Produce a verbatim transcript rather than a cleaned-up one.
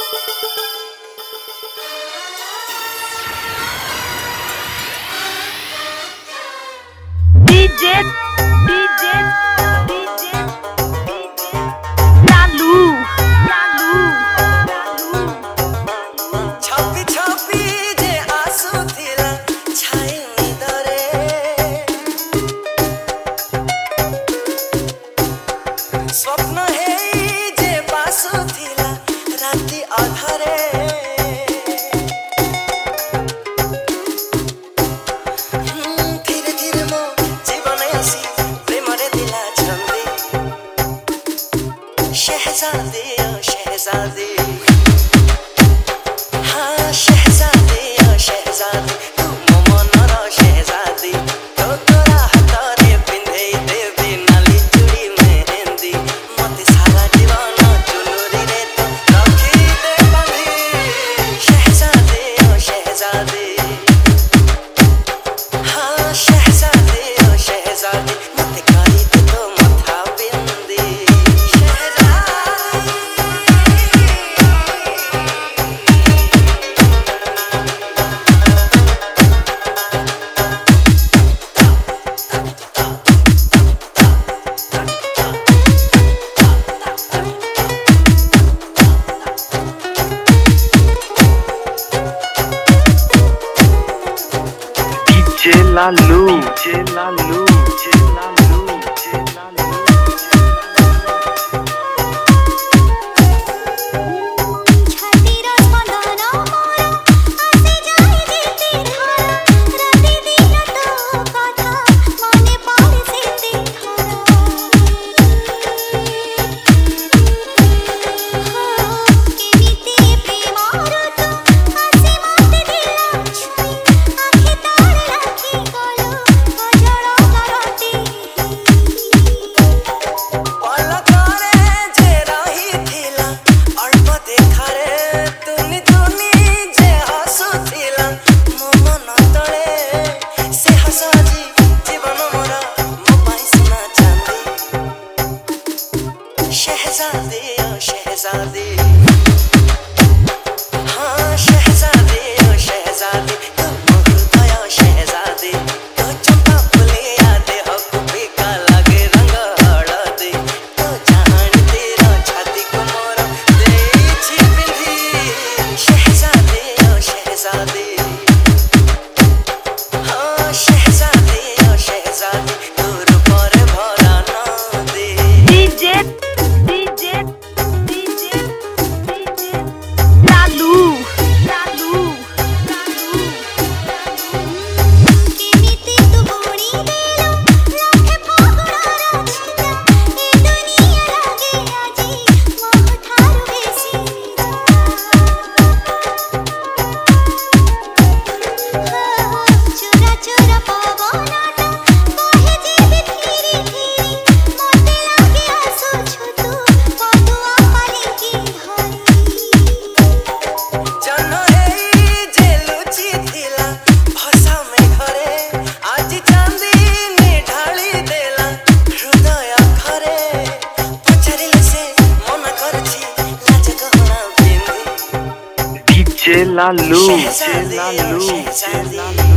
DJ DJ DJ Lalu Lalu छपी छपी जे आसु थिला छाई निदरे स्वप्न हे जे बासु थिला राति अधरे शहजादे ओ शहजादे हाँ शहजादे ओ शहजादे तू मो मनर शहजादे तो तोरा हाथरे पिंधे देवी नाली चूड़ी मेहंदी मते सारा जीवन चुनुरी रे तो रखी दे बांधी शहजादे ओ शहजादे हाँ शहजादे ओ शहजादे मते करी दे तो मथा बिंदी लालू लालू लालू शहजादे ओ शहजादे हाँ शहजादे ओ शहजादे तो मुहूर्तय शहजादे तो चंपा फुले यादे हक बेका लगे रंग हळदे तो जान तेरा छाती को मोर देछि बिंधी शहजादे ओ शहजादे हाँ शहजादे ओ शहजादे तोर पर भरा न दे डीजे लालू लालू।